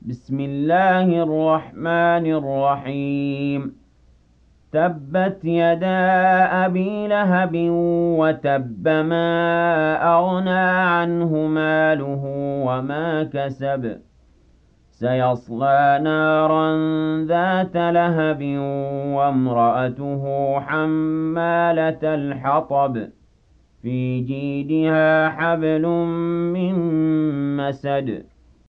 بسم الله الرحمن الرحيم. تبت يدا أبي لهب وتب ما أغنى عنه ماله وما كسب سيصلى نارا ذات لهب وامرأته حمالة الحطب في جيدها حبل من مسد